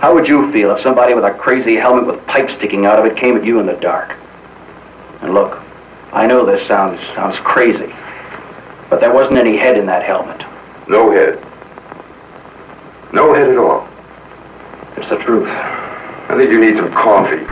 How would you feel if somebody with a crazy helmet with pipes sticking out of it came at you in the dark? And look, I know this sounds crazy, but there wasn't any head in that helmet. No head. No head at all. It's the truth. I think you need some coffee.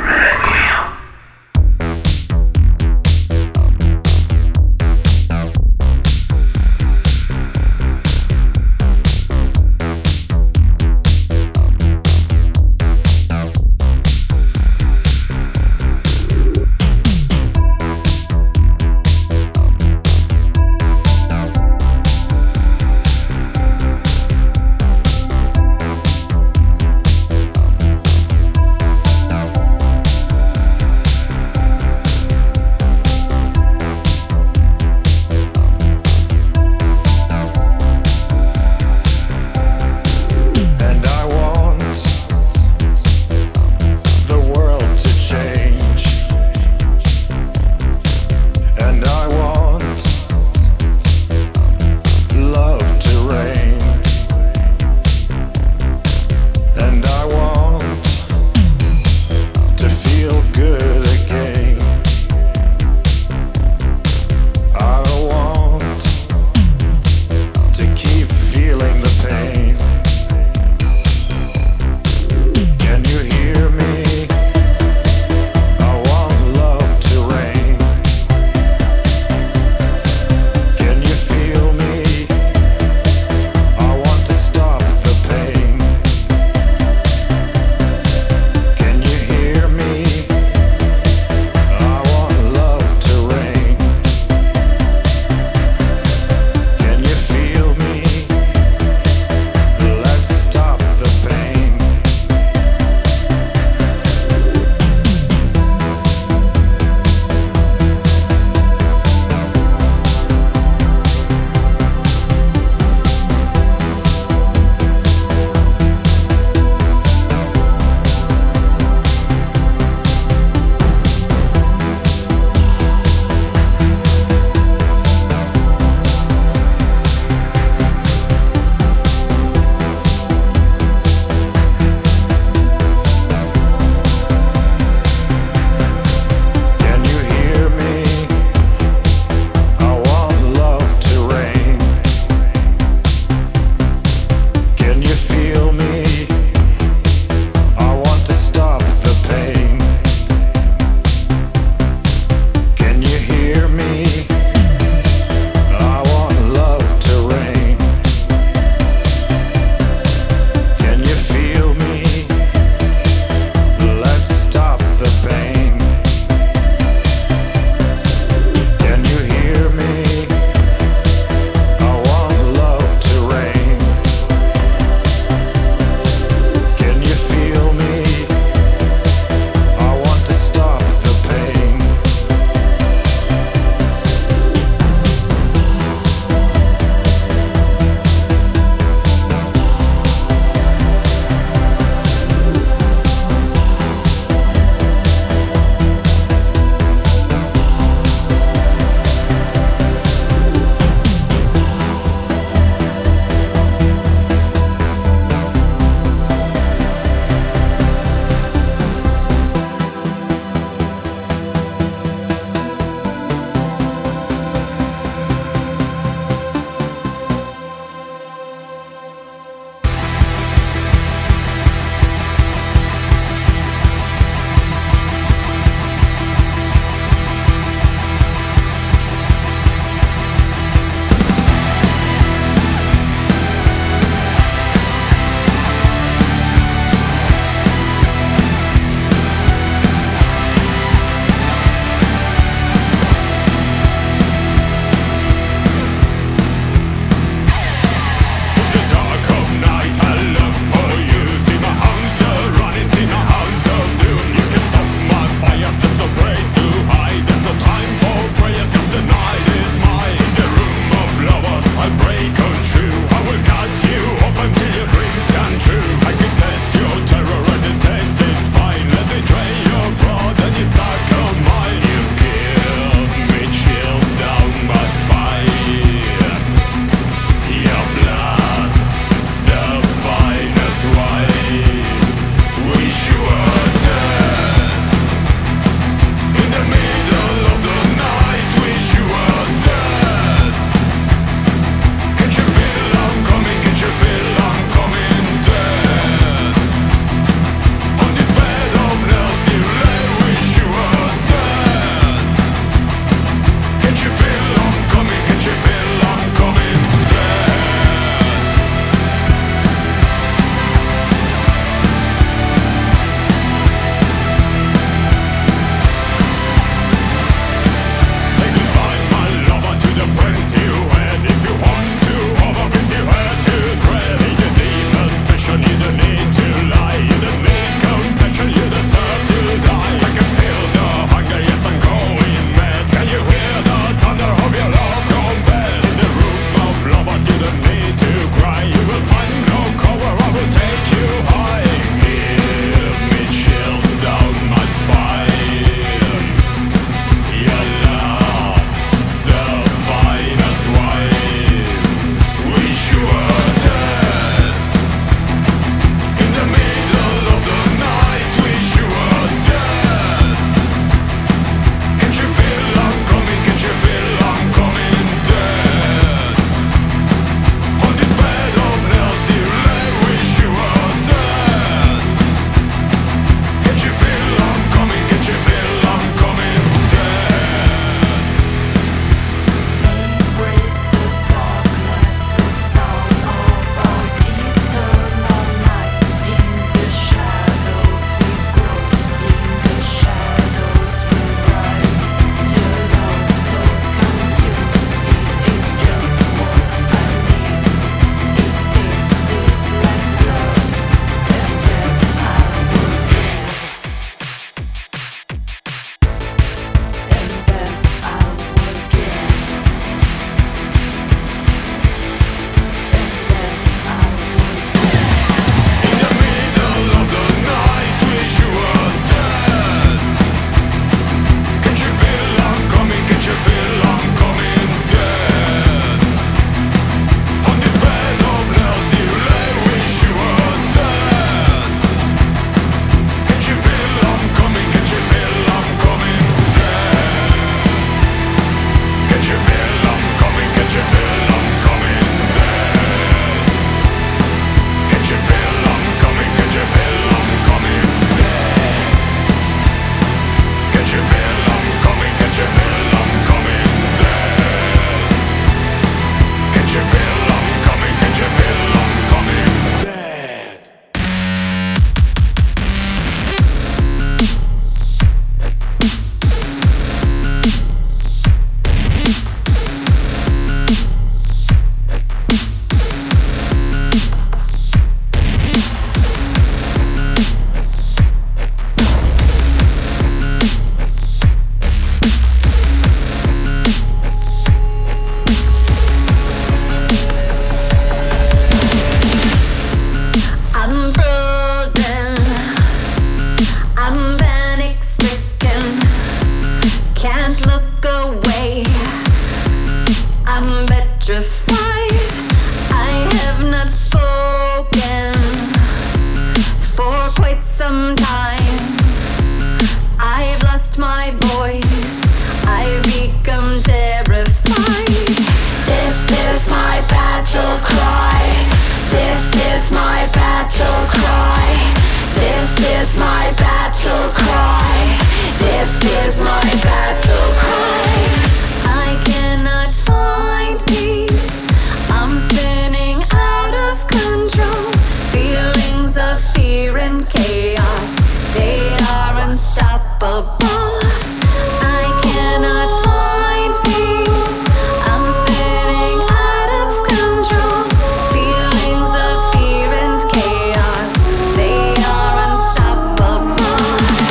for quite some time. I've lost my voice, I've become terrified. This is my battle cry. This is my battle cry. This is my battle cry. This is my battle cry. I cannot find peace. I'm spinning out of control. Feelings of fear and chaos, they are unstoppable. I cannot find peace. I'm spinning out of control. Feelings of fear and chaos, they are unstoppable.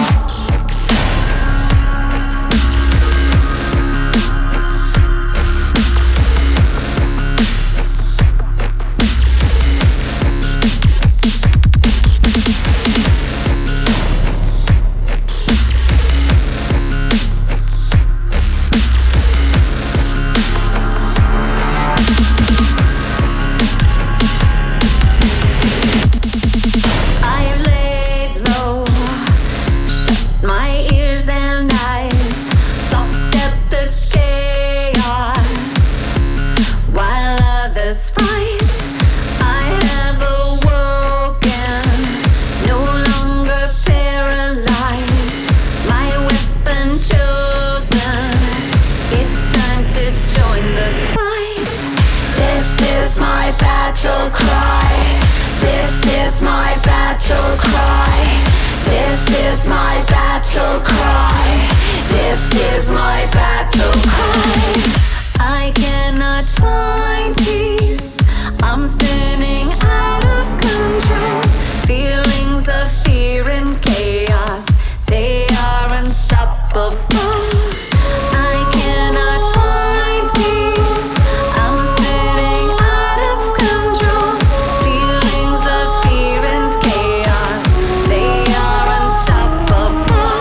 I've laid low, shut my ears and eyes, locked at the chaos, while others fight. I have awoken, no longer paralyzed, my weapon chosen. It's time to join the fight. This is my battle cry. This is my battle cry. This is my battle cry. This is my battle cry. I cannot find peace. I'm spinning out of control. Feelings of fear and chaos, they are unstoppable. I cannot find peace. I'm spinning out of control. Feelings of fear and chaos, they are unstoppable.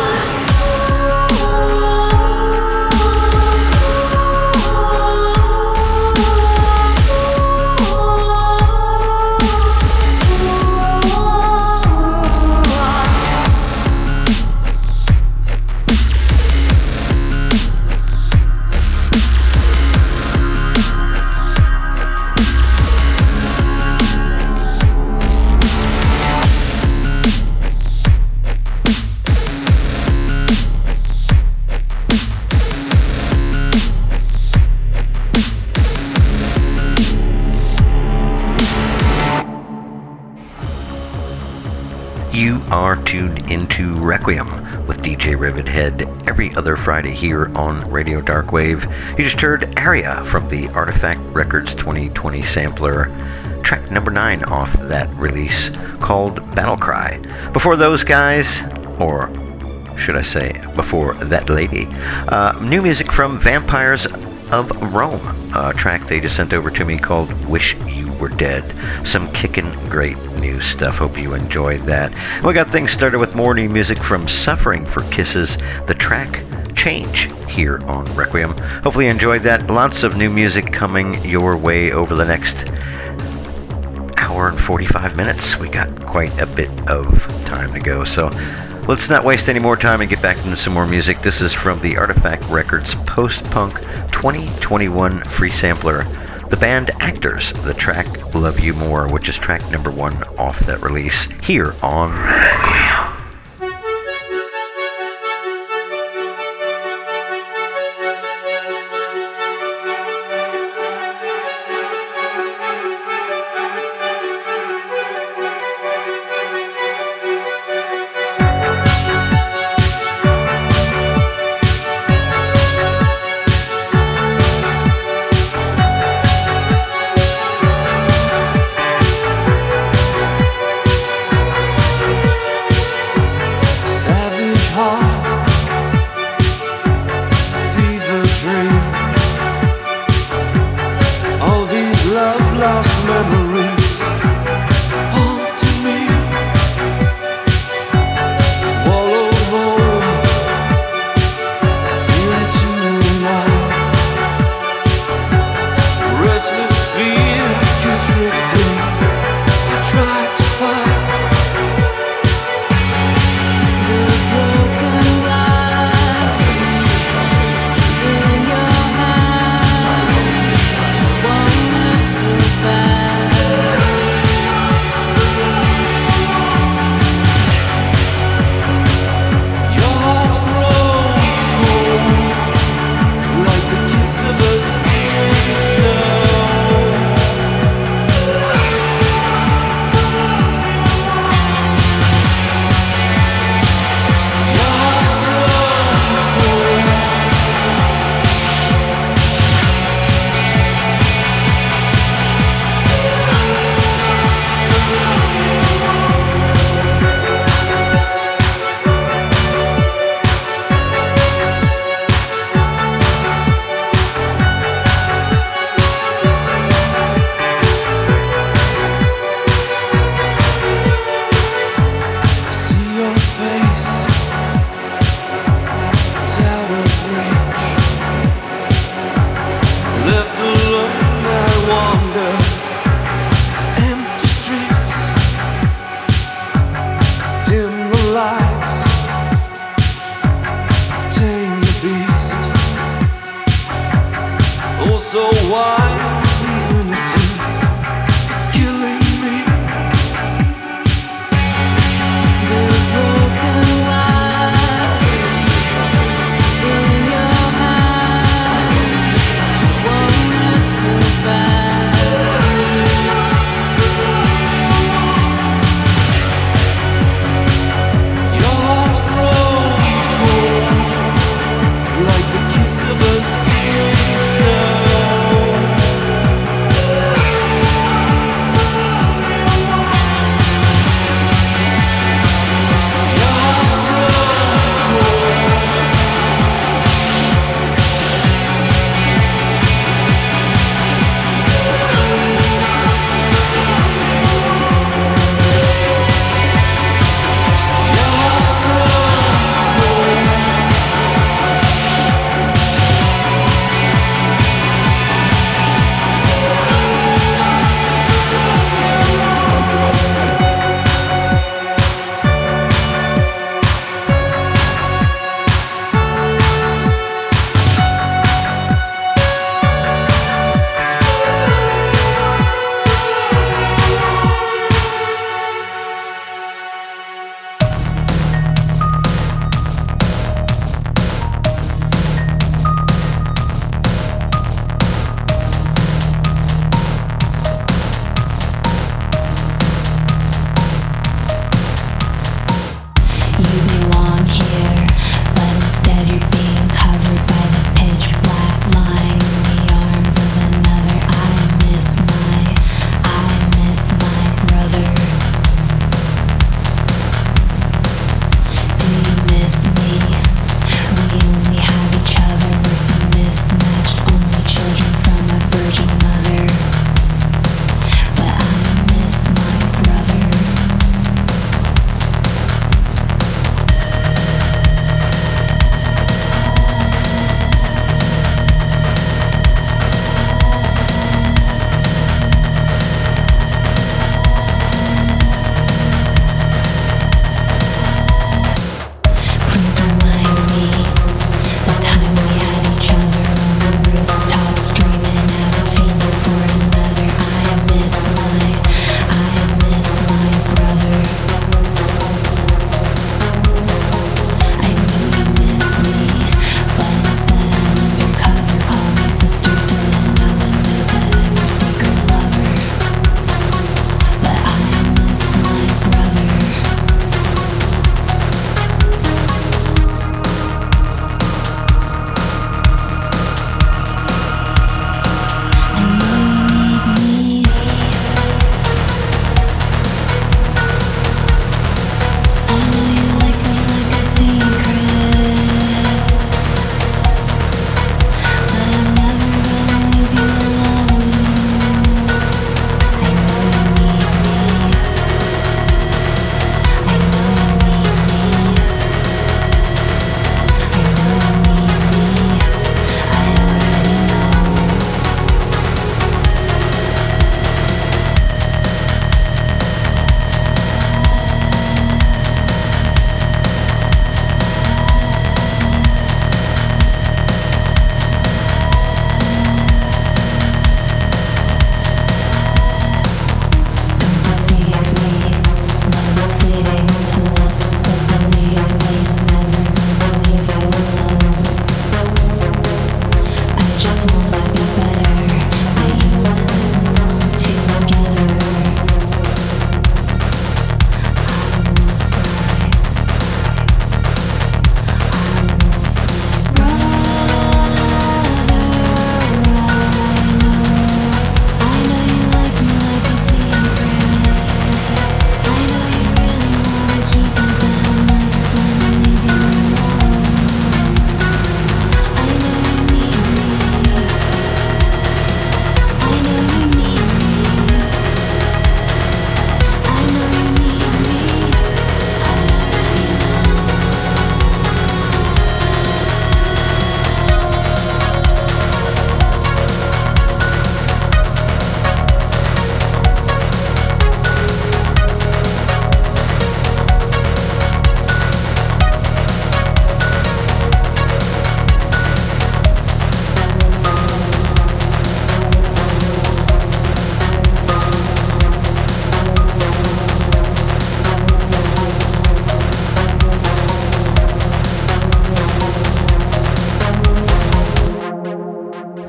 You are tuned into Requiem with DJ Rivethead every other Friday here on Radio Darkwave. You just heard Aria from the Artifact Records 2020 sampler, track number 9 off that release called Battle Cry. Before those guys, or should I say before that lady, new music from Vampires of Rome, a track they just sent over to me called Wish You Were Dead. Some kickin' great new stuff. Hope you enjoyed that. We got things started with more new music from Suffering for Kisses, the track Change, here on Requiem. Hopefully you enjoyed that. Lots of new music coming your way over the next hour and 45 minutes. We got quite a bit of time to go, so let's not waste any more time and get back into some more music. This is from the Artifact Records Post-Punk 2021 free sampler, the band Actors, the track Love You More, which is track number 1 off that release here on Requiem.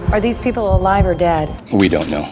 Are these people alive or dead? We don't know.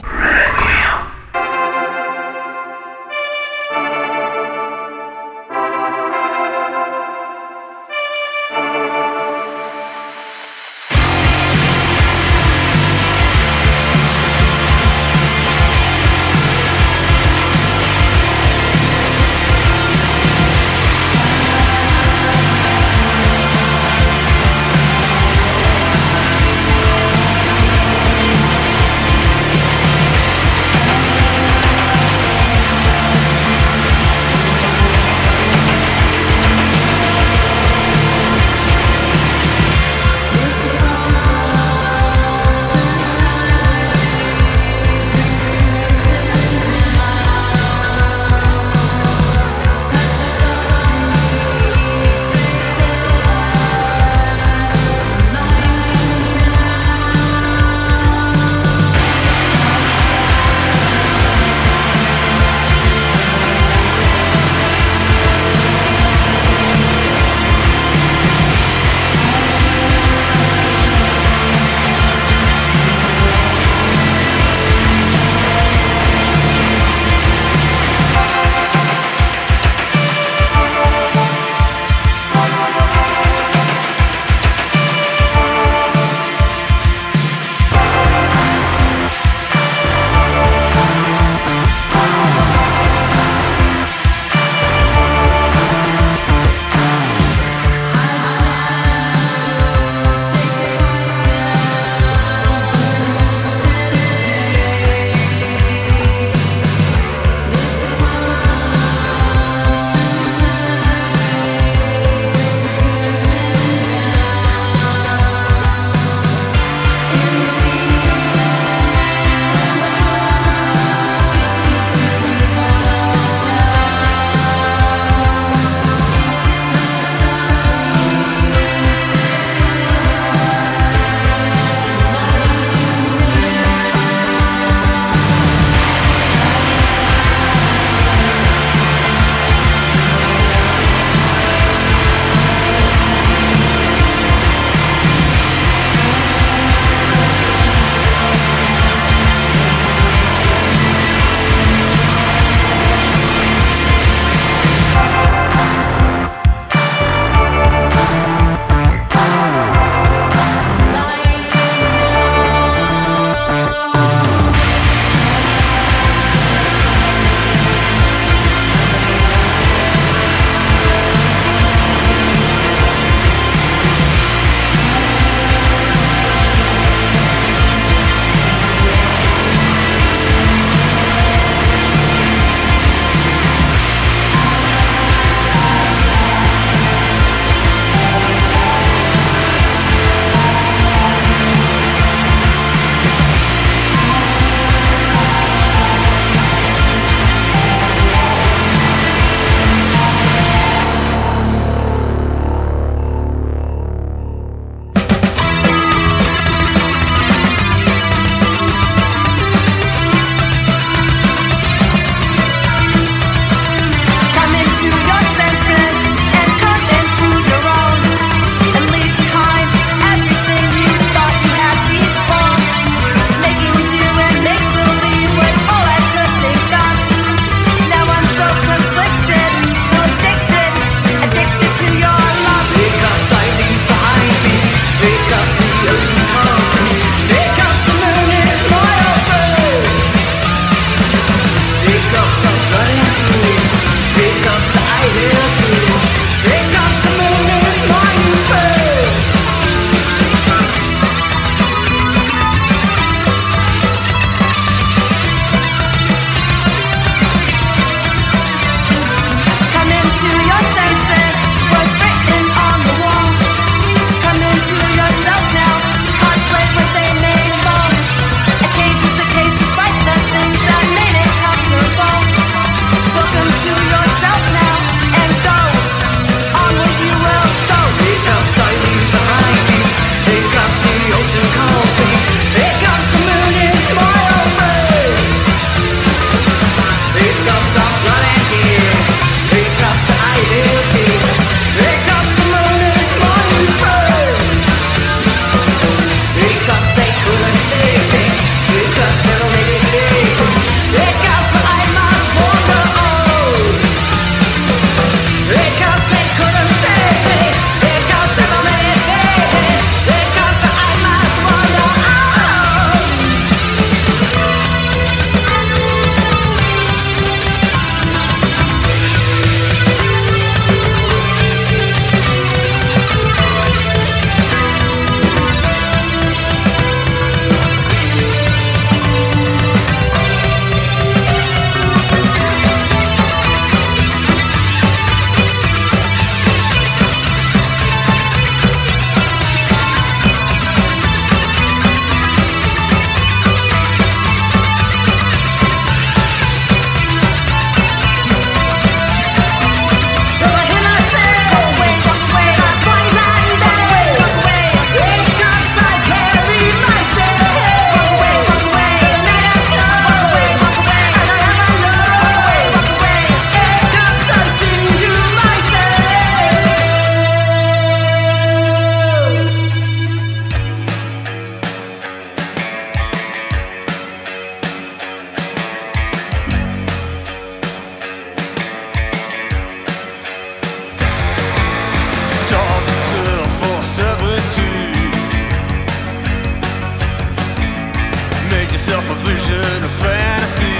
in a fantasy.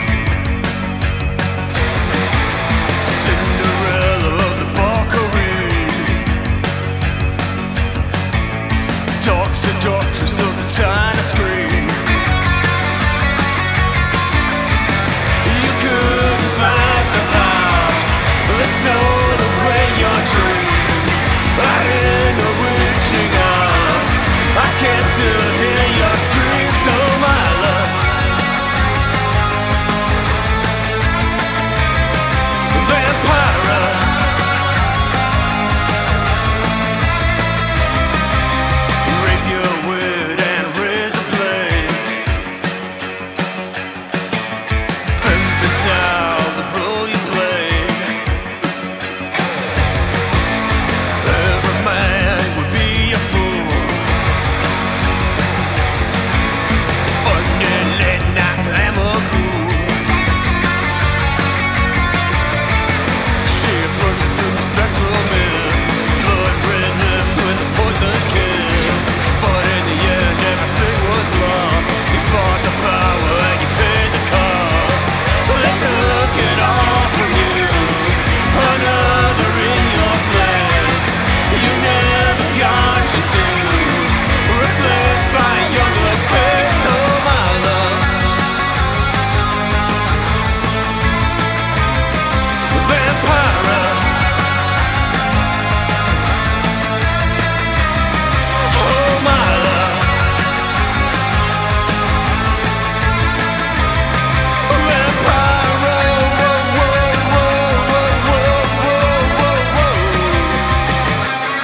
Cinderella of the Valkyrie, dark seductress of the tiny screen. You couldn't fight the power that stole away your dream. I hear no reaching out, I can still hear your screams, oh my love. Vampira, rape your wit and razor blades. Femme fatale, the role you played. Every man would be a fool. Underlit night glamour cool. She approaches in the spectral mist, blood red lips with a poison kiss. But in the end everything was lost. You fought the power and you paid the cost. They took it all from you, another in your place. You never got your due, replaced by a younger face, oh my love. Vampira, oh my love. Vampira, whoa, whoa, whoa, whoa, whoa, whoa, whoa.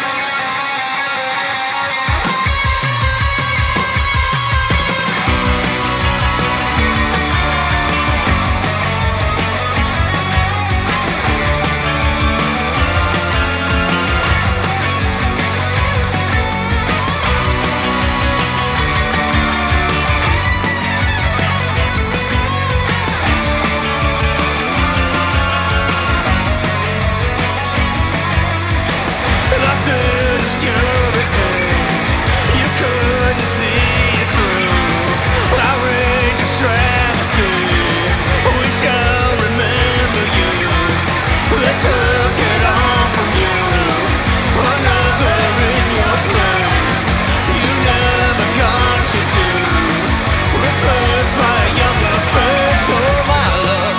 Lost in obscurity, you couldn't see it through. Outrageous travesty, we shall remember you. They took it all from you, another in your place. You never got your due, replaced by a younger face, oh my love.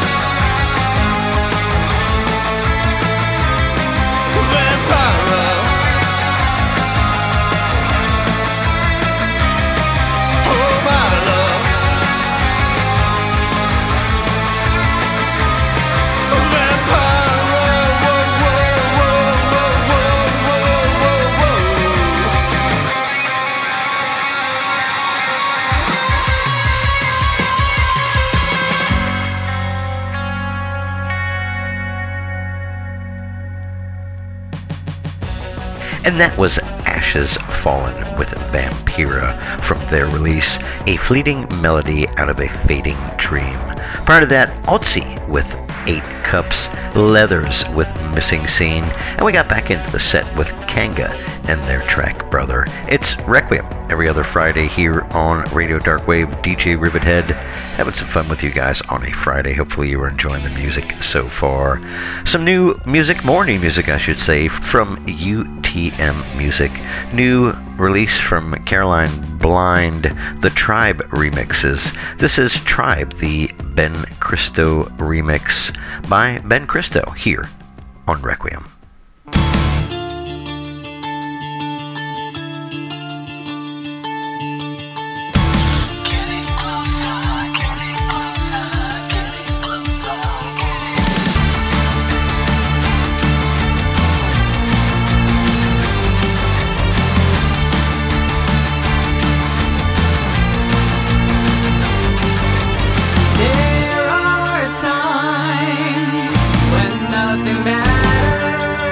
Vampira, oh my love. Vampira, whoa, whoa, whoa, whoa, whoa, whoa, whoa. And that was Ashes Fallen with Vampira from their release, A Fleeting Melody Out of a Fading Dream. Prior to that, Otzi with 8 Cups, Leathers with Missing Scene, and we got back into the set with Kanga and their track Brother. It's Requiem every other Friday here on Radio Darkwave. DJ Rivethead having some fun with you guys on a Friday. Hopefully you are enjoying the music so far. Some new music, more new music I should say, from UTM Music. New release from Caroline Blind, the Tribe remixes. This is Tribe, the Ben Cristo remix by Ben Cristo here on Requiem. There are times when nothing matters.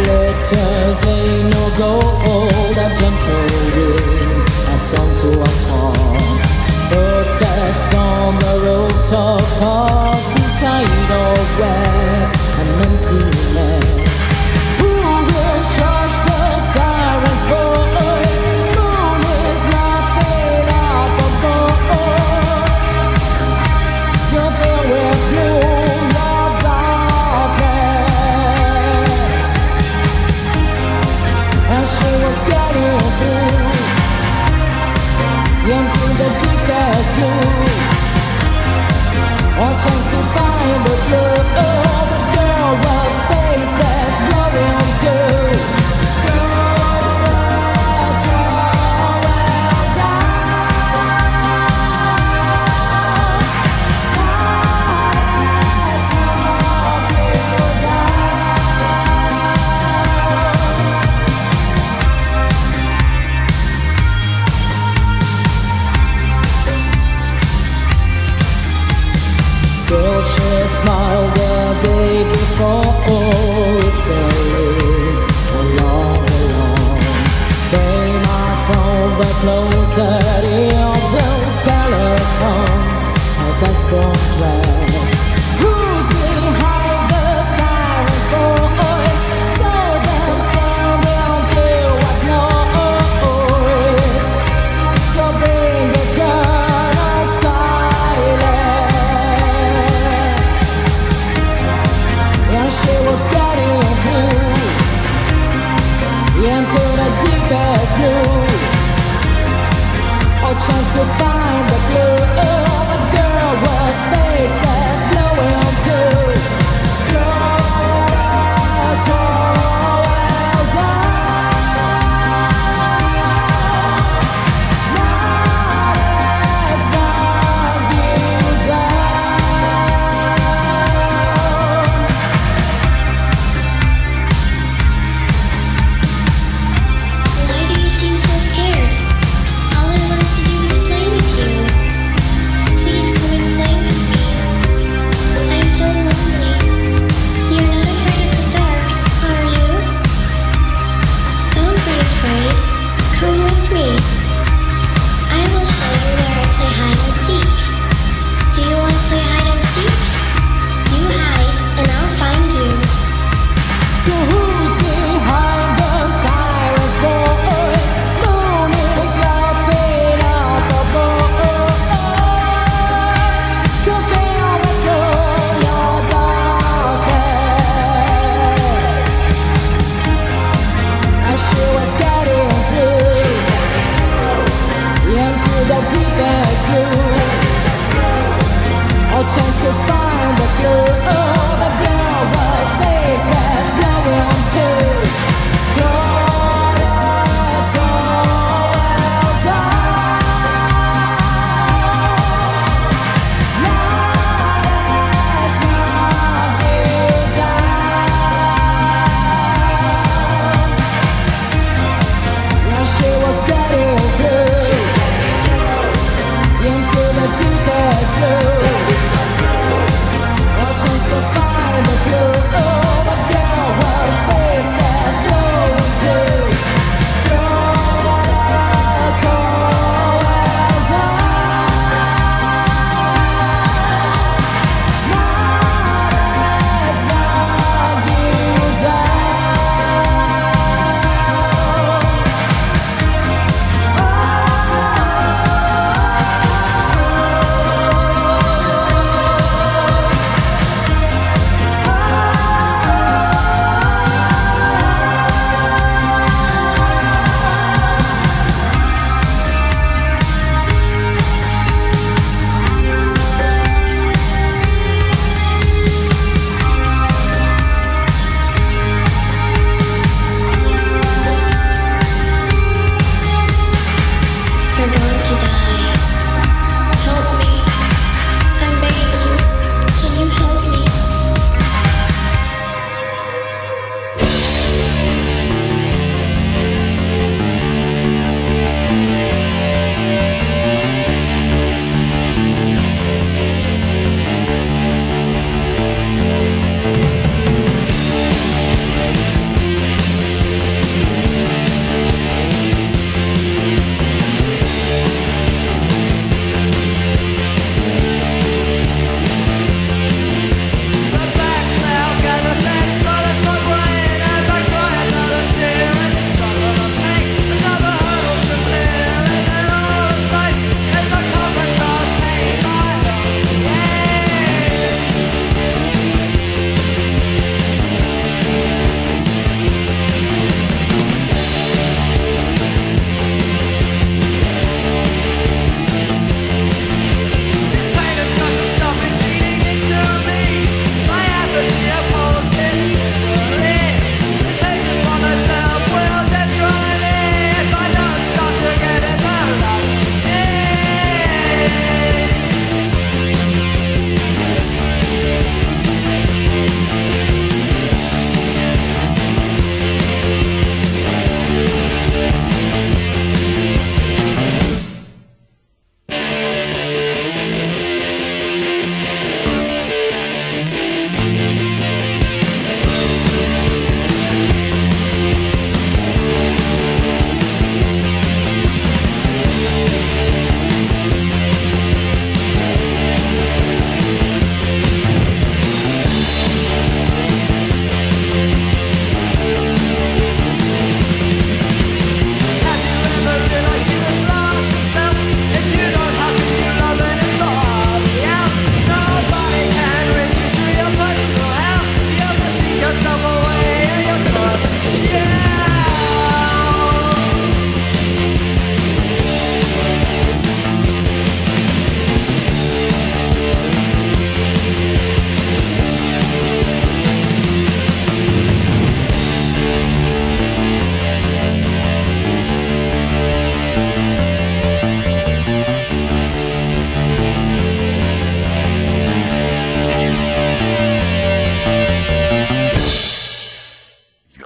letters ain't no gold. A gentle winds have turned to a storm. Footsteps on the road, talk cars inside or where an emptiness. Who will charge the siren's voice? Moon is nothing up above. Don't feel with gloom or darkness. As she was getting through into the deepest blue, or chance to find the blue of the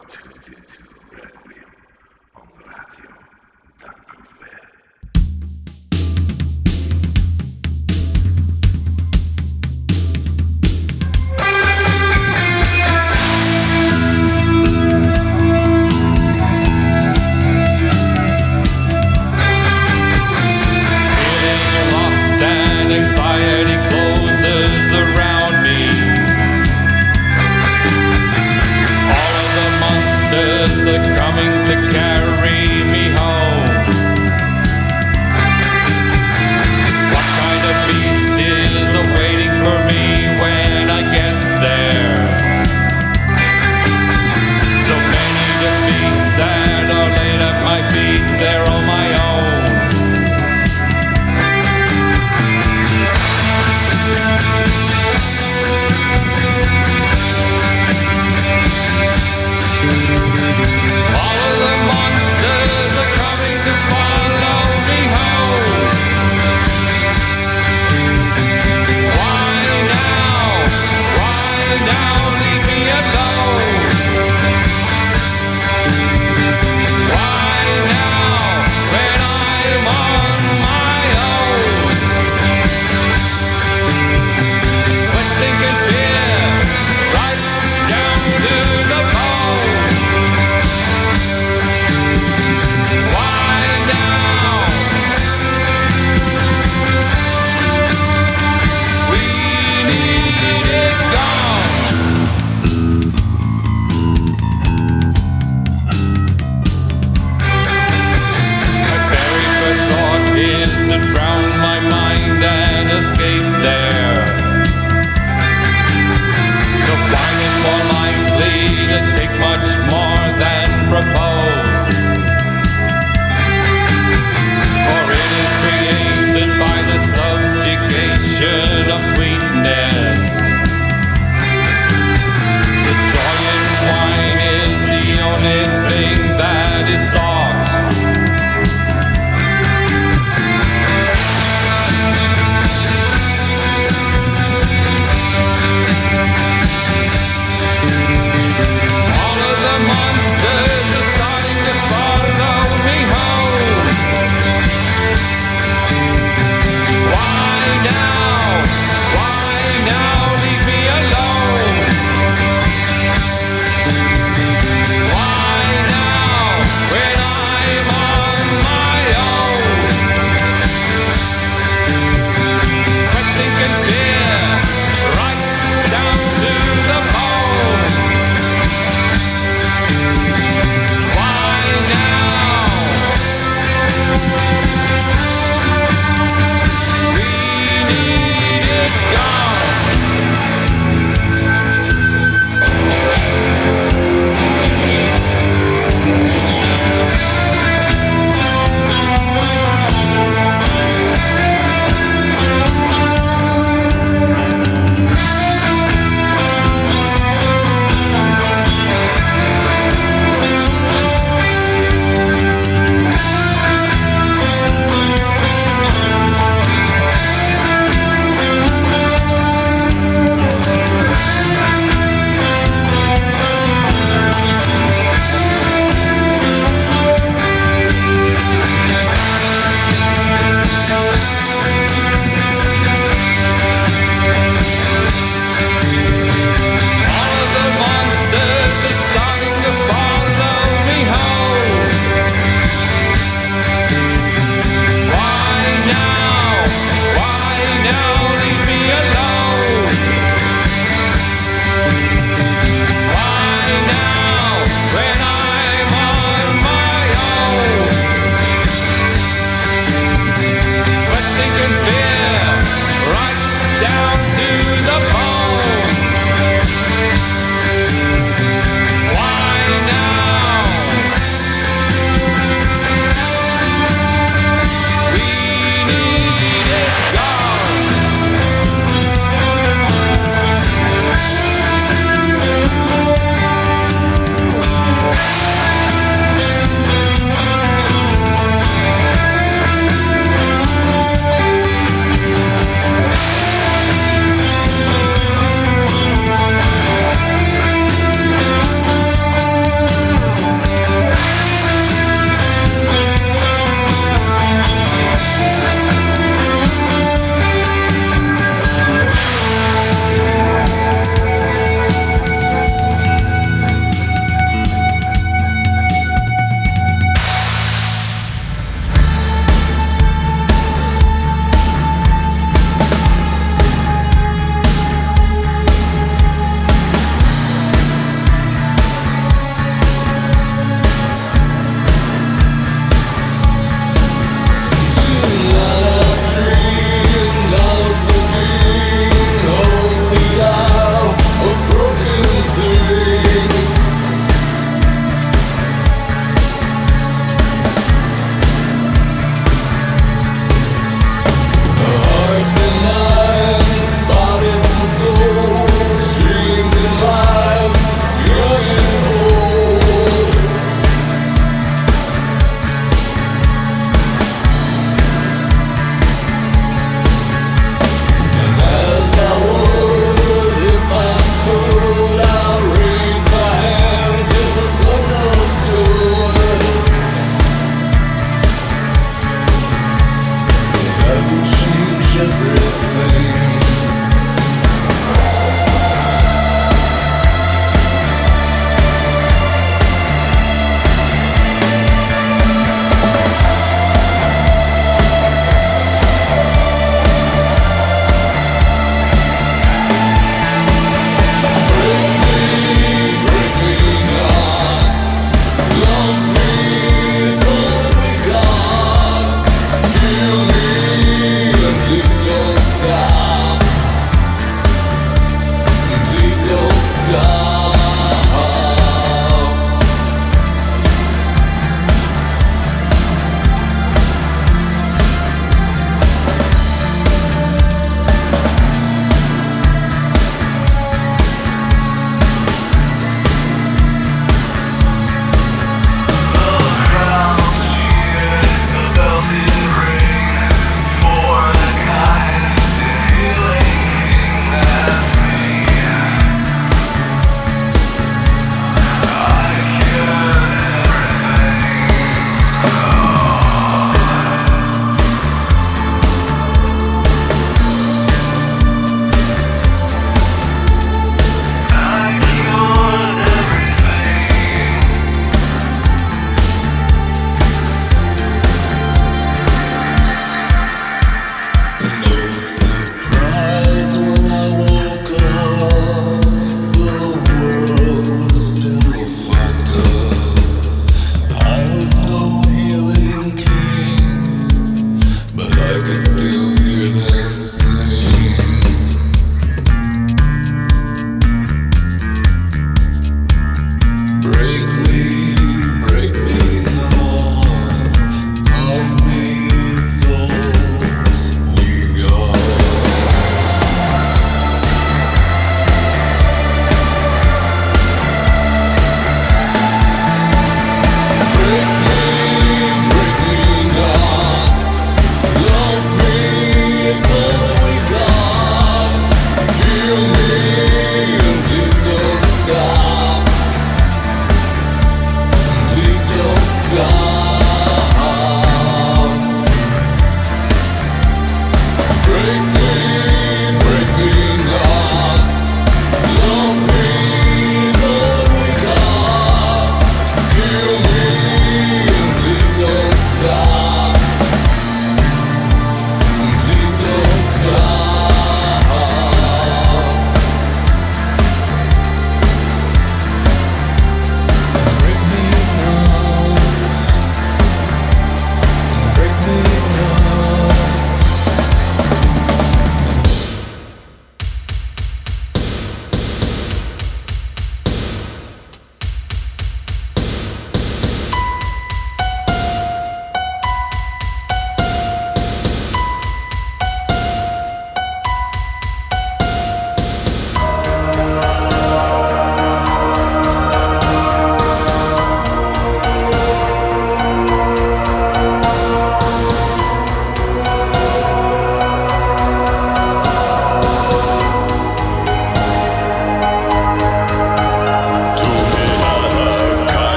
Anxiety closes around me. All of the monsters are coming to carry me home. What kind of beast is awaiting for me when I get there? So many defeats that are laid at my feet, they're all my own. All of the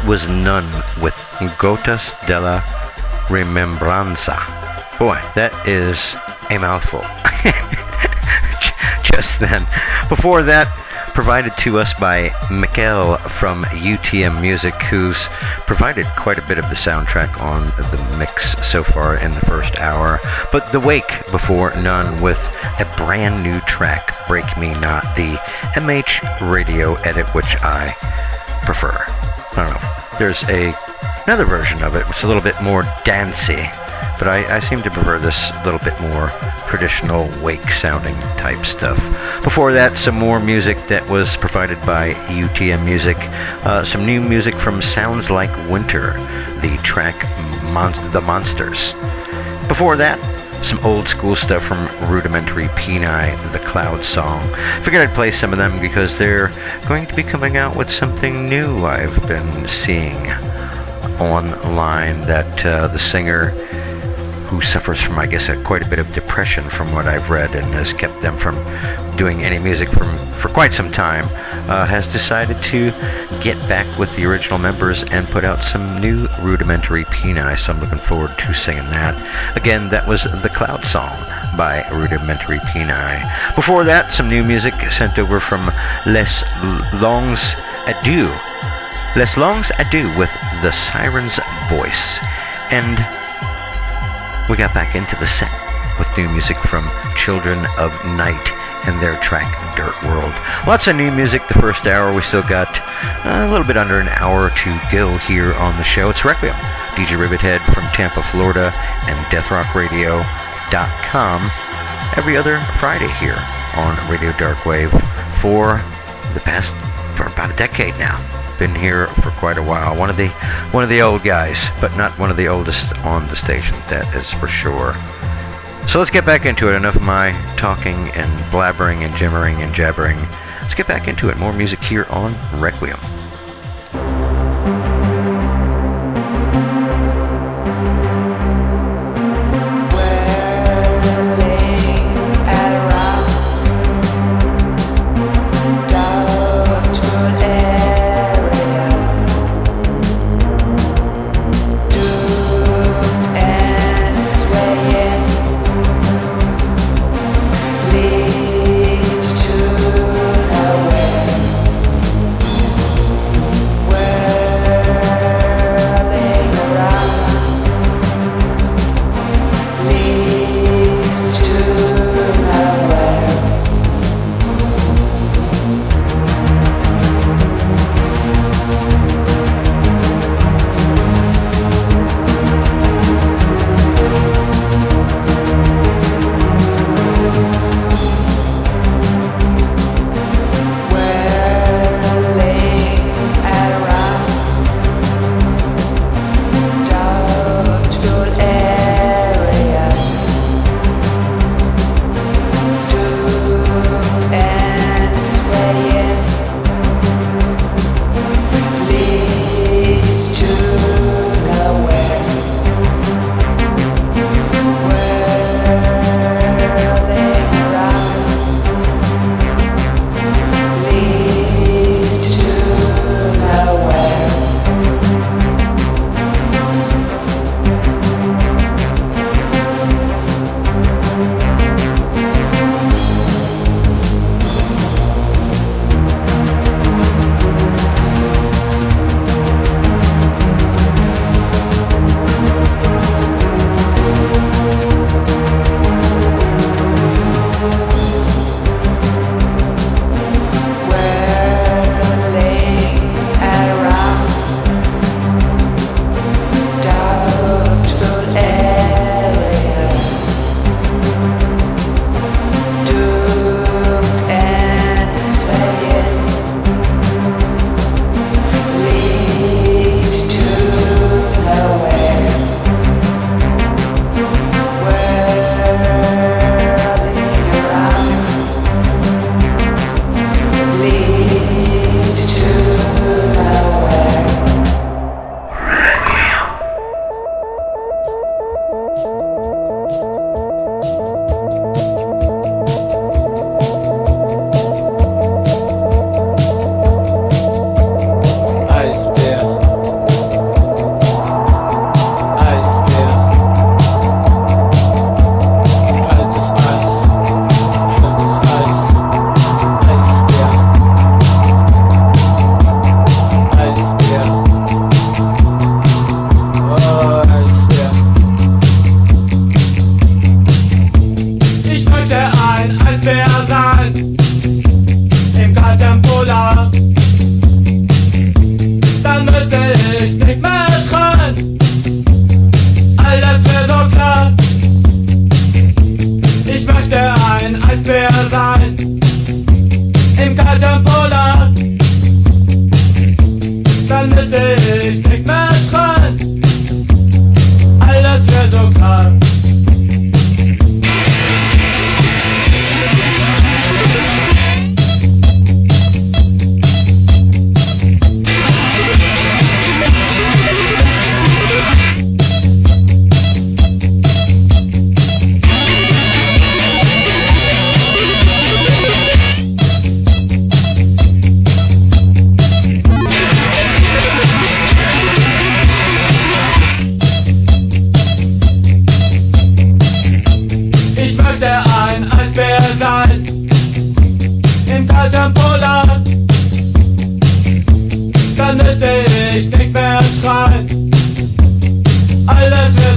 was None with Gotas della Remembranza. Boy, that is a mouthful. Just then. Before that, provided to us by Mikkel from UTM Music, who's provided quite a bit of the soundtrack on the mix so far in the first hour. But The Wake before None with a brand new track, Break Me Not, the MH radio edit, which I prefer. I don't know. There's another version of it, which is a little bit more dancey, but I seem to prefer this little bit more traditional Wake-sounding type stuff. Before that, some more music that was provided by UTM Music. Some new music from Sounds Like Winter, the track The Monsters. Before that, some old school stuff from Rudimentary Peni, the Cloud Song. Figured I'd play some of them because they're going to be coming out with something new I've been seeing online, that the singer, who suffers from, I guess, quite a bit of depression from what I've read and has kept them from doing any music for quite some time, has decided to get back with the original members and put out some new Rudimentary Peni, so I'm looking forward to singing that. Again, that was The Cloud Song by Rudimentary Peni. Before that, some new music sent over from Les Longs Adieu. Les Longs Adieu with The Siren's Voice. And we got back into the set with new music from Children of Night and their track Dirt World. Lots of new music the first hour. We still got a little bit under an hour to go here on the show. It's Requiem, DJ Rivethead from Tampa, Florida, and DeathRockRadio.com every other Friday here on Radio Darkwave for about a decade now. Been here for quite a while. One of the old guys, but not one of the oldest on the station, that is for sure. So let's get back into it. Enough of my talking and blabbering and jimmering and jabbering. Let's get back into it. More music here on Requiem. Lead to nowhere.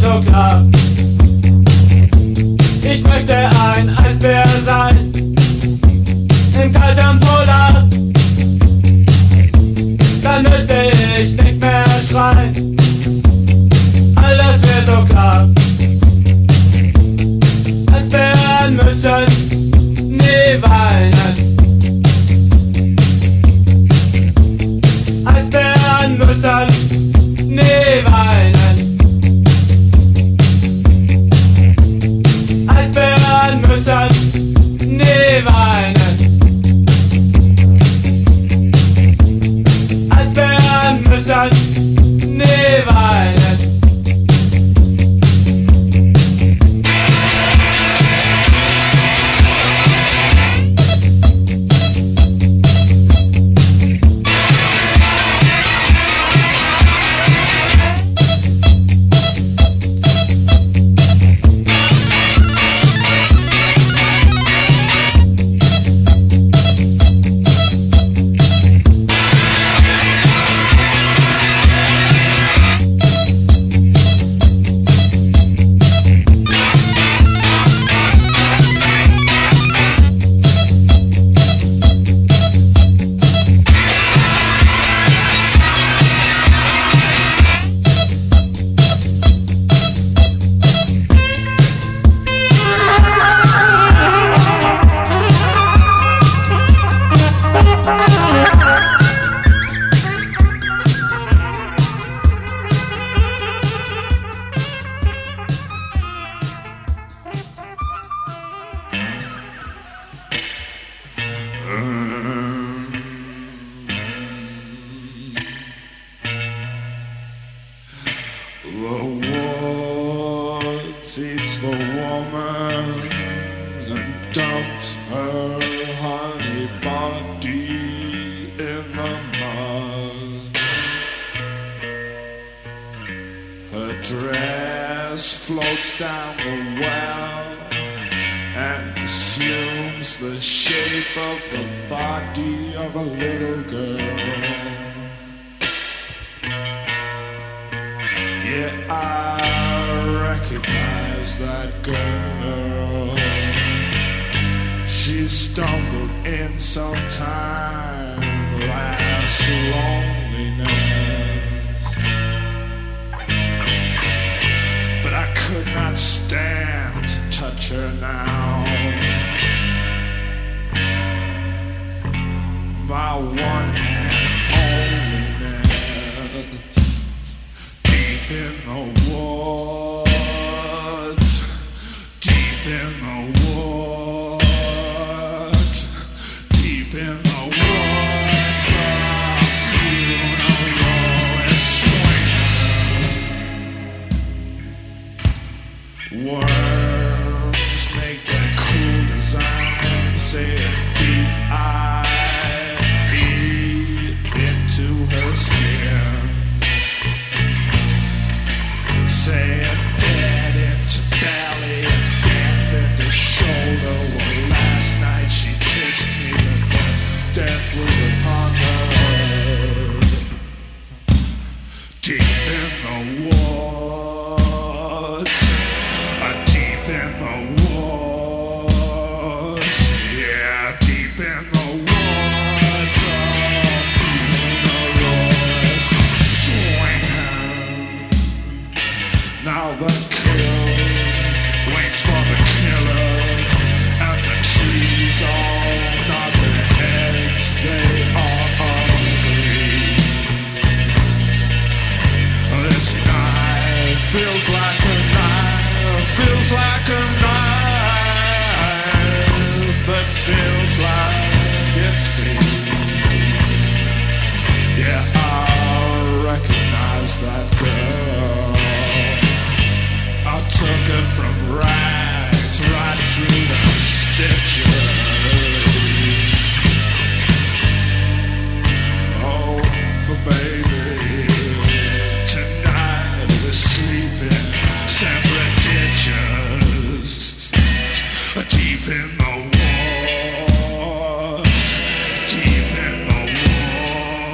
so klar. Ich möchte ein Eisbär sein, im kalten Polar. Dann müsste ich nicht mehr schreien, alles wäre so klar. Eisbären müssen nie weinen. Eisbären müssen nie weinen. Eisbären müssen nie weinen. Eisbären müssen nie weinen.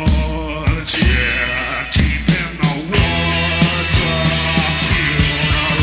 Yeah, deep in the woods of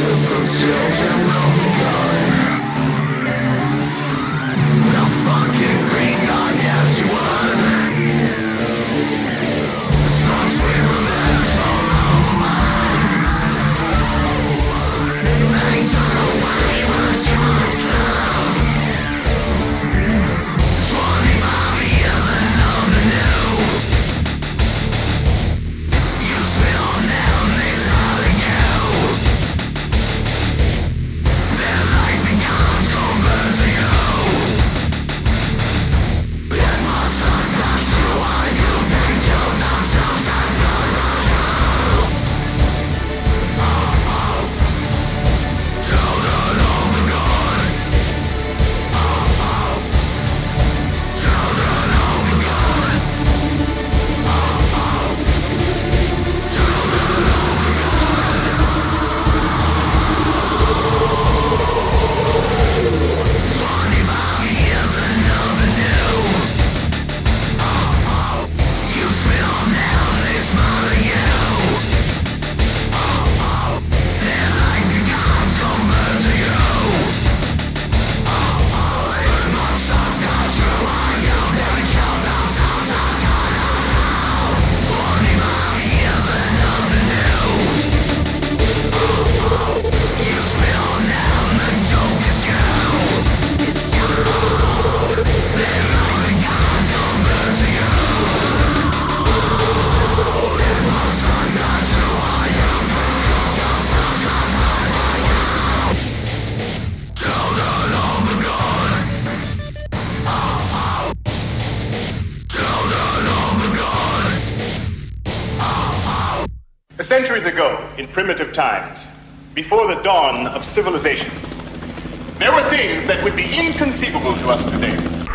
Centuries ago, in primitive times, before the dawn of civilization, there were things that would be inconceivable to us today.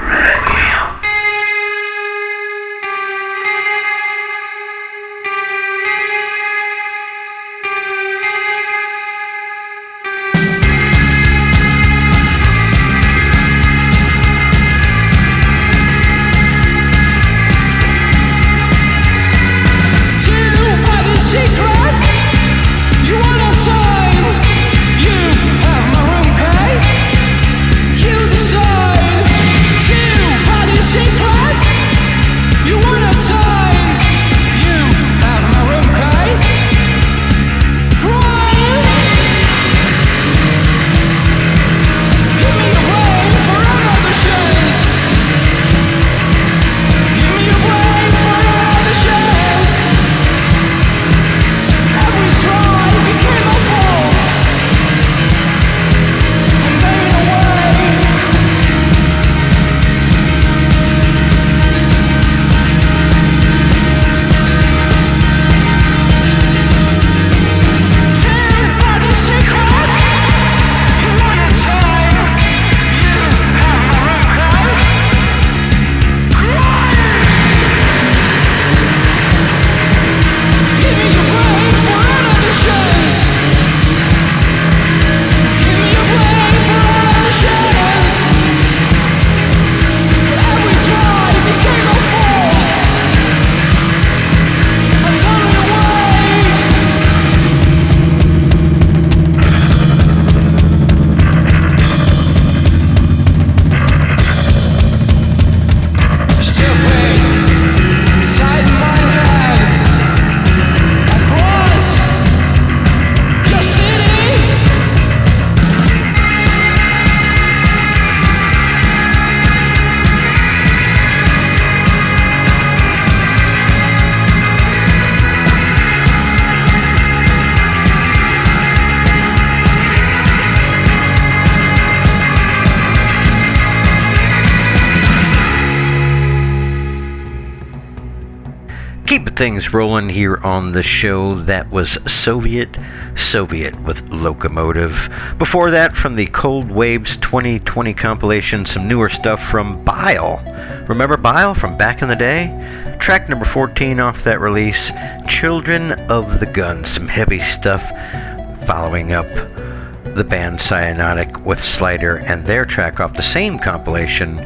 Things rolling here on the show. That was Soviet with Locomotive. Before that, from the Cold Waves 2020 compilation, some newer stuff from Bile. Remember Bile from back in the day? Track number 14 off that release, Children of the Gun. Some heavy stuff following up the band Cyanotic with Slider and their track off the same compilation,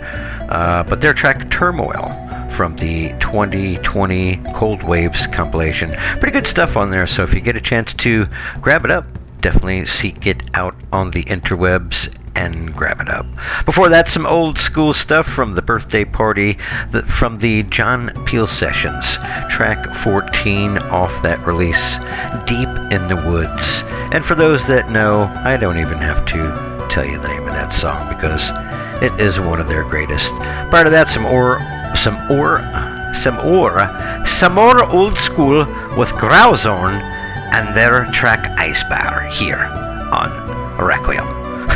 but their track Turmoil from the 2020 Cold Waves compilation. Pretty good stuff on there, so if you get a chance to grab it up, definitely seek it out on the interwebs and grab it up. Before that, some old school stuff from the birthday party from the John Peel Sessions, track 14 off that release, Deep in the Woods. And for those that know, I don't even have to tell you the name of that song because it is one of their greatest. Prior to that, some more old school with Grauzorn and their track Eisbär here on Requiem.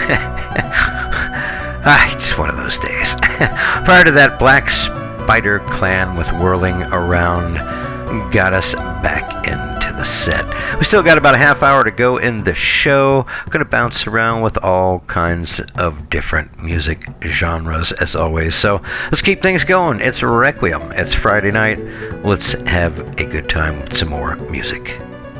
Just one of those days. Prior to that, Black Spider Clan with Whirling Around got us back into the set. We still got about a half hour to go in the show. I'm going to bounce around with all kinds of different music genres as always. So let's keep things going. It's Requiem. It's Friday night. Let's have a good time with some more music.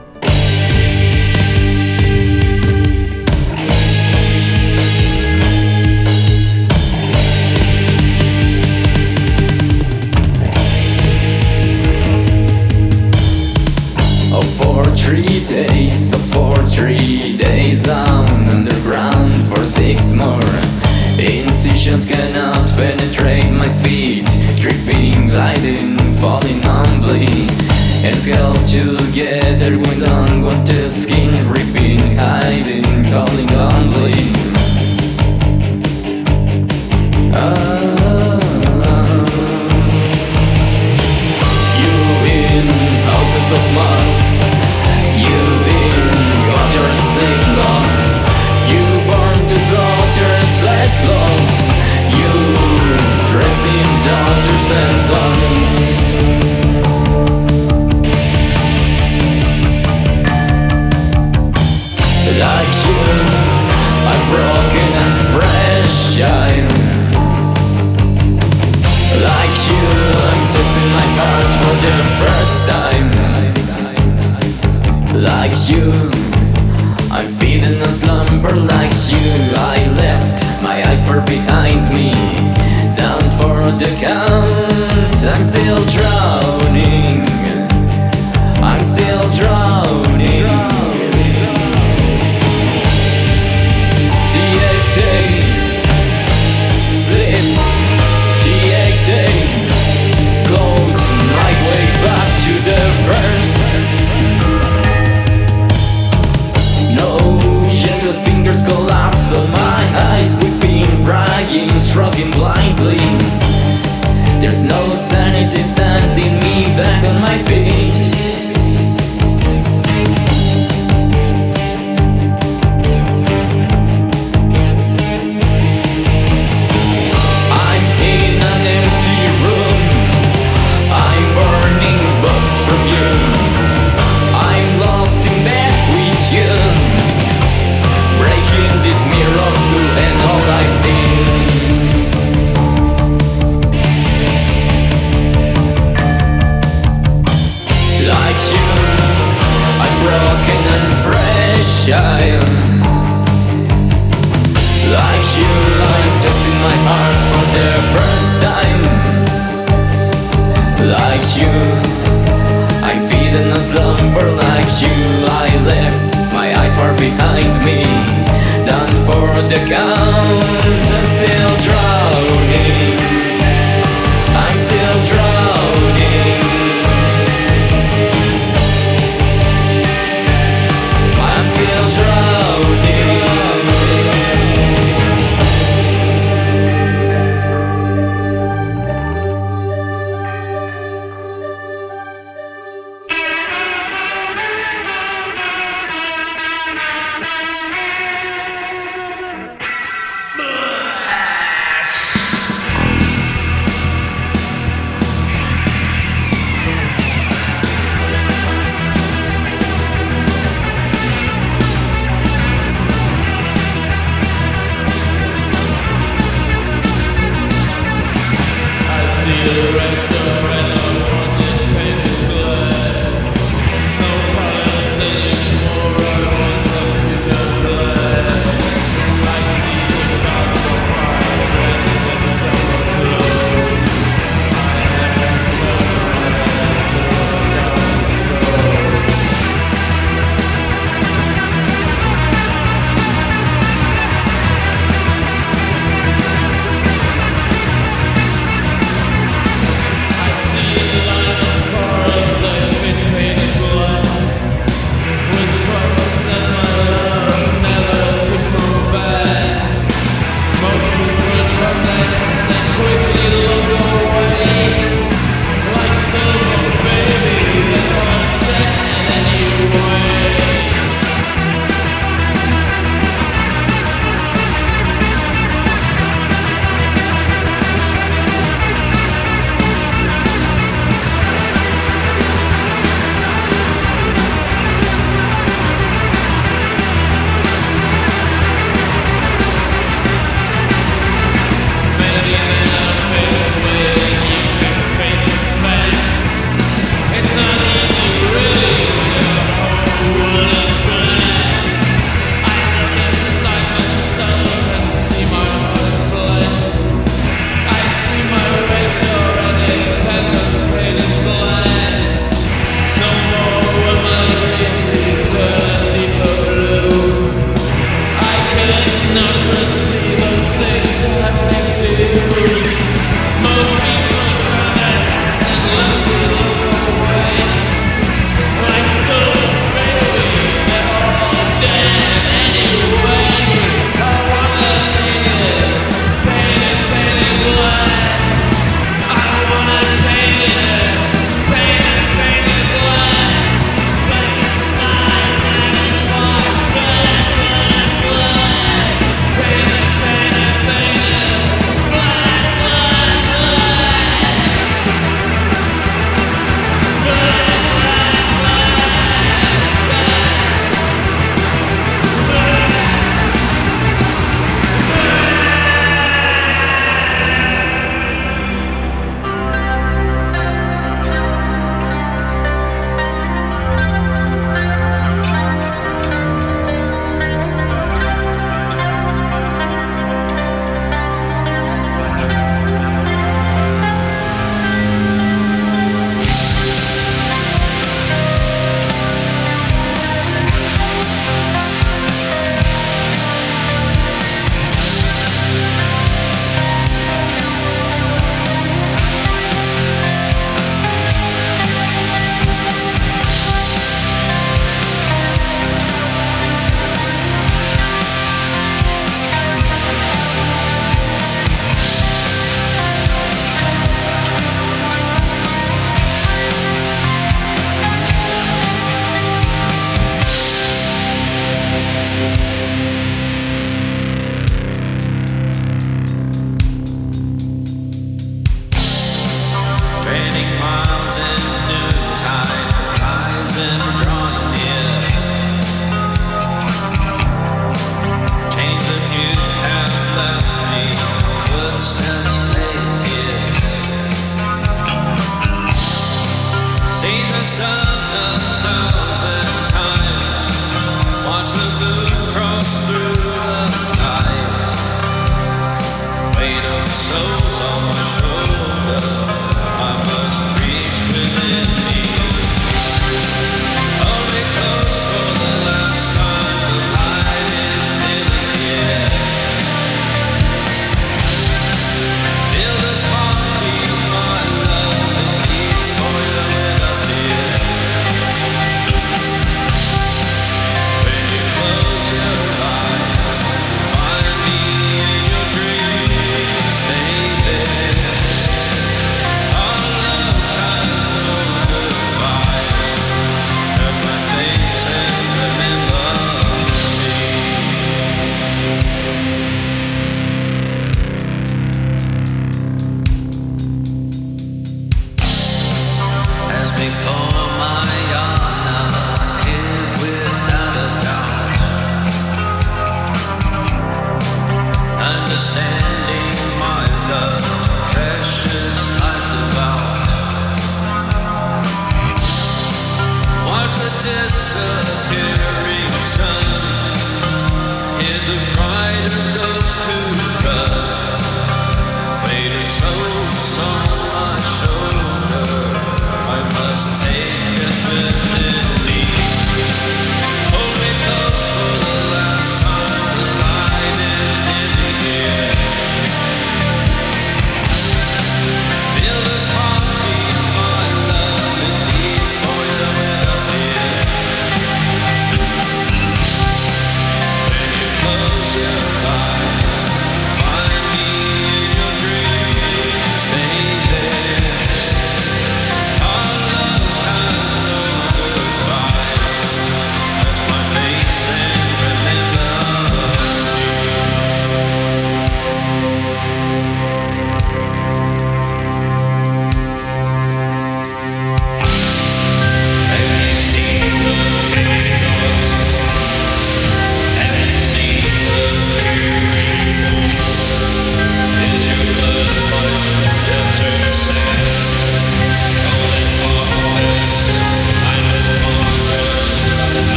For 3 days I'm underground for 6 more. Incisions cannot penetrate my feet, tripping, gliding, falling humbly. Hands held together with unwanted skin, ripping, hiding, calling humbly. You in houses of mud, you in gutters snake love, you born to slaughter sledge clothes, you dressing daughters and sons. Like you, I'm broken and fragile. Like you, I'm testing my heart for the first time. Like you, I'm feeding a slumber. Like you, I left my eyes far behind me, down for the count. I'm still drowning, I'm still drowning. Sleep, clothed my way back to the first. No gentle fingers collapse on my eyes, weeping, crying, shrugging blindly. There's no sanity standing me back on my feet. I'm in an empty room, I'm burning books from you, I'm lost in bed with you, breaking these mirrors to end all I've seen. Like you, I'm broken and fragile. Like you, I'm testing my heart for the first time. Like you, I'm feeding a slumber. Like you, I left my eyes far behind me, done for the count. I'm still drowning, I'm still drowning, I'm still drowning.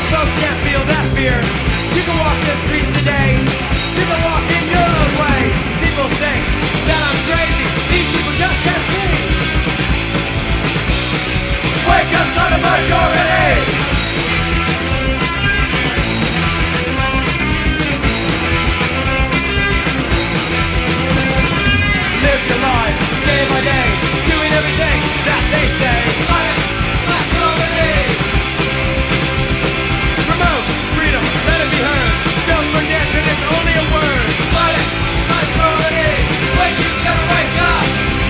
Folks can't feel that fear. You can walk the streets today. You can walk in your own way. People think that I'm crazy. These people just can't see. Wake up, son of majority! Live your life, day by day, doing everything that they say. Majority! Promote freedom, let it be heard. Don't forget that it's only a word. Majority! Wake you gotta wake up!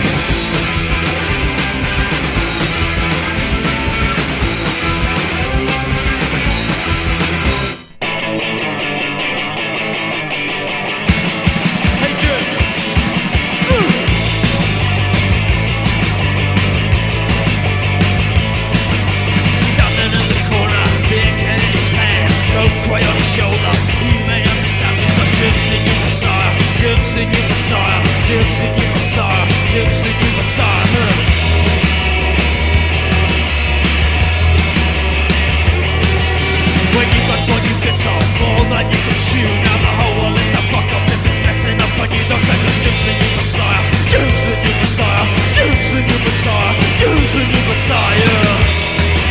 Quite on his shoulder, you may understand this, but Jim's the new Messiah, Jim's the new Messiah, Jim's the new Messiah, Jim's the new Messiah. When you got what you can talk, more than you can chew. Now the whole world is a fuck up if it's messing up on you. Don't take it, Jim's the new Messiah, Jim's the new Messiah, Jim's the new Messiah, Jim's the new Messiah.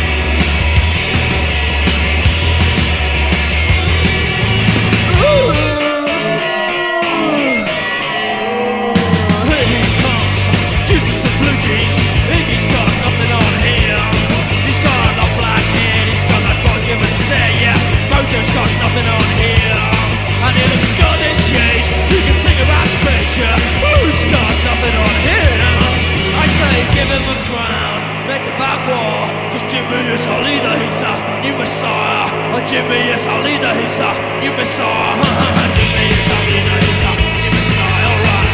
Jesus in blue jeans, Iggy's got nothing on here. He's got a black head, he's got that God-given stare, yeah. Mojo's got nothing on here. And he looks Scottish shades, you can sing about the picture. Who's got nothing on here? I say give him a crown, make a bad war. Cause Jimmy is our leader, he's a new Messiah. Jimmy is our leader, he's a new Messiah. Jimmy is our leader, he's a new Messiah, alright.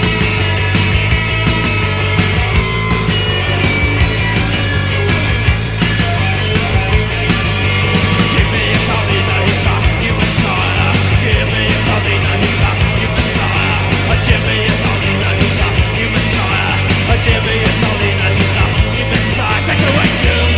Jimmy is our leader, he's our new Messiah. Take it away, Jim.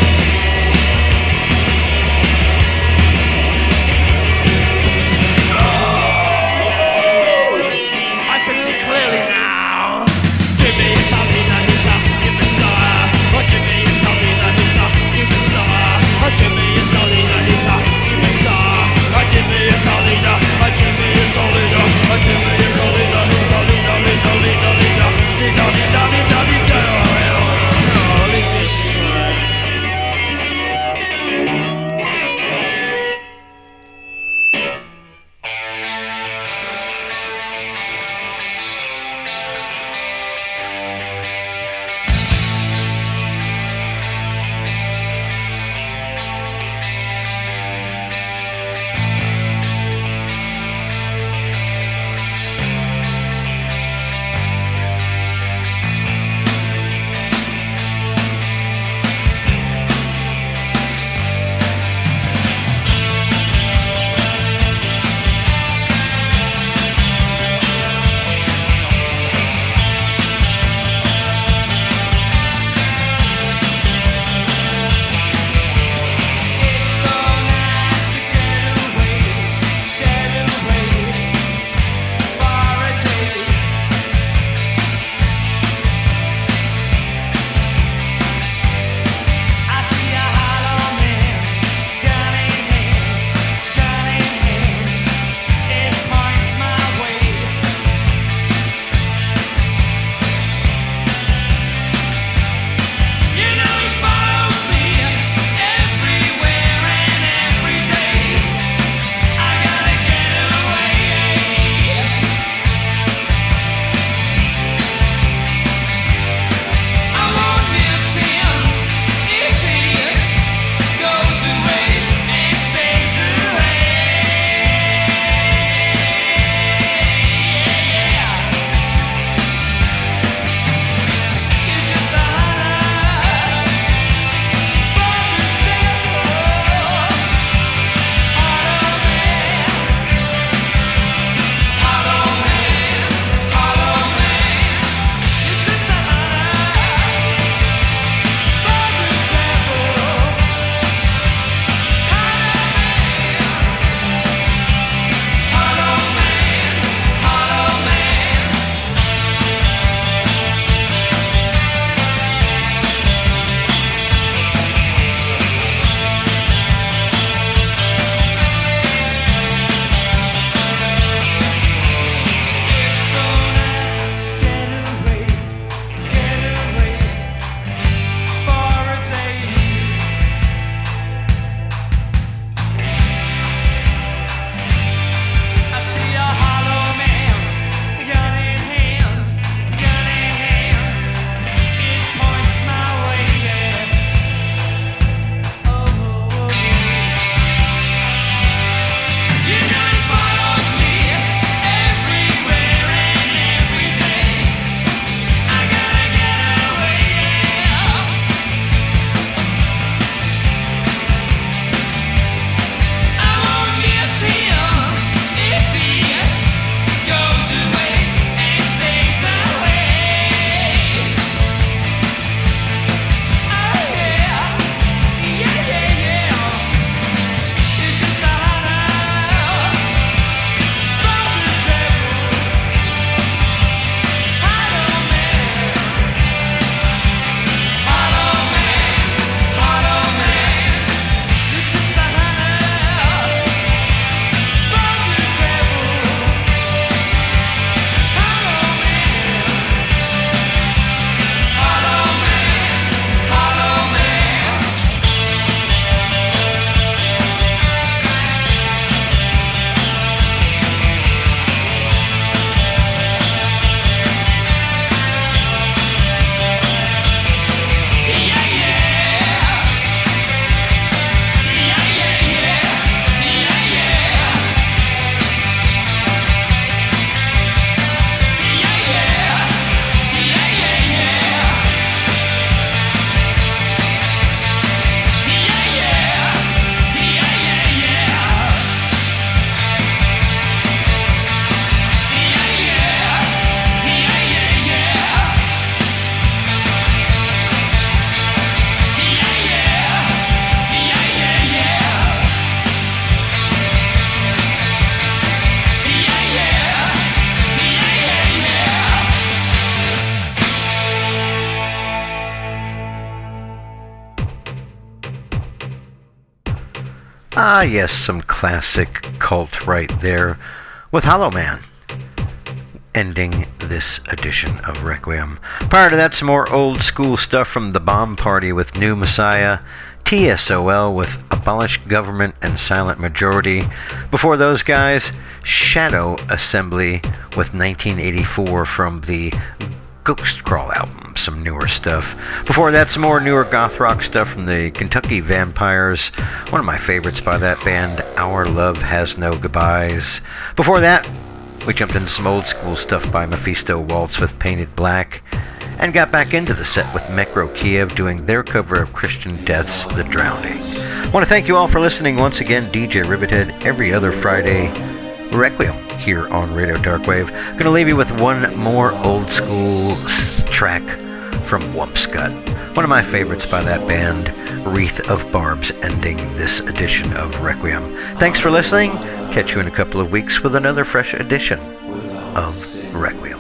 Ah, yes, some classic cult right there with Hollow Man, ending this edition of Requiem. Prior to that, some more old school stuff from The Bomb Party with New Messiah, TSOL with Abolish Government and Silent Majority. Before those guys, Shadow Assembly with 1984 from the Ghost Crawl album, some newer stuff. Before that, some more newer goth rock stuff from the Kentucky Vampires, one of my favorites by that band, Our Love Has No Goodbyes. Before that, we jumped into some old school stuff by Mephisto Waltz with Painted Black, and got back into the set with Mekro Kiev doing their cover of Christian Death's The Drowning. I want to thank you all for listening once again. DJ Rivethead every other Friday, Requiem here on Radio Darkwave. Going to leave you with one more old school track from Wumpscut, one of my favorites by that band, Wreath of Barbs, ending this edition of Requiem. Thanks for listening. Catch you in a couple of weeks with another fresh edition of Requiem.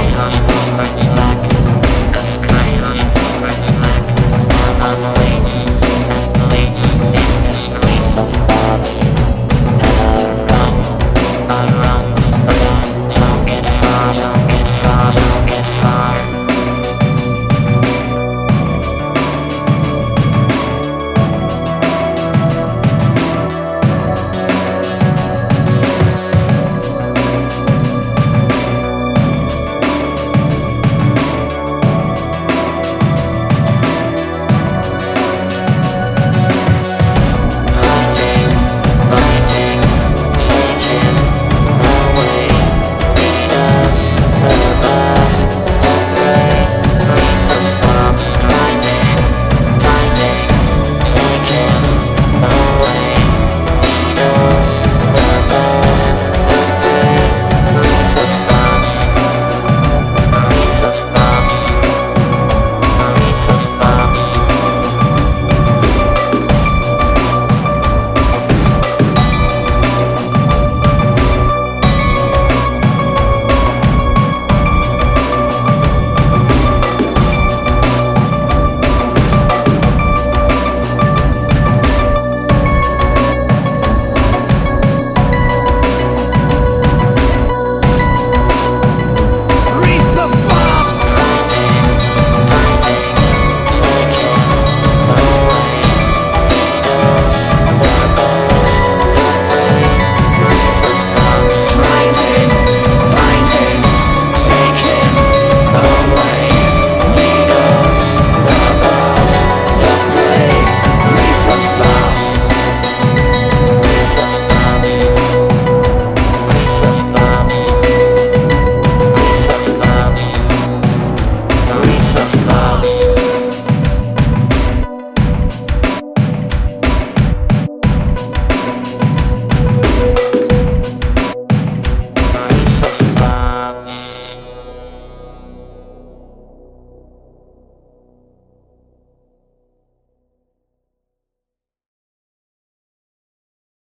Moments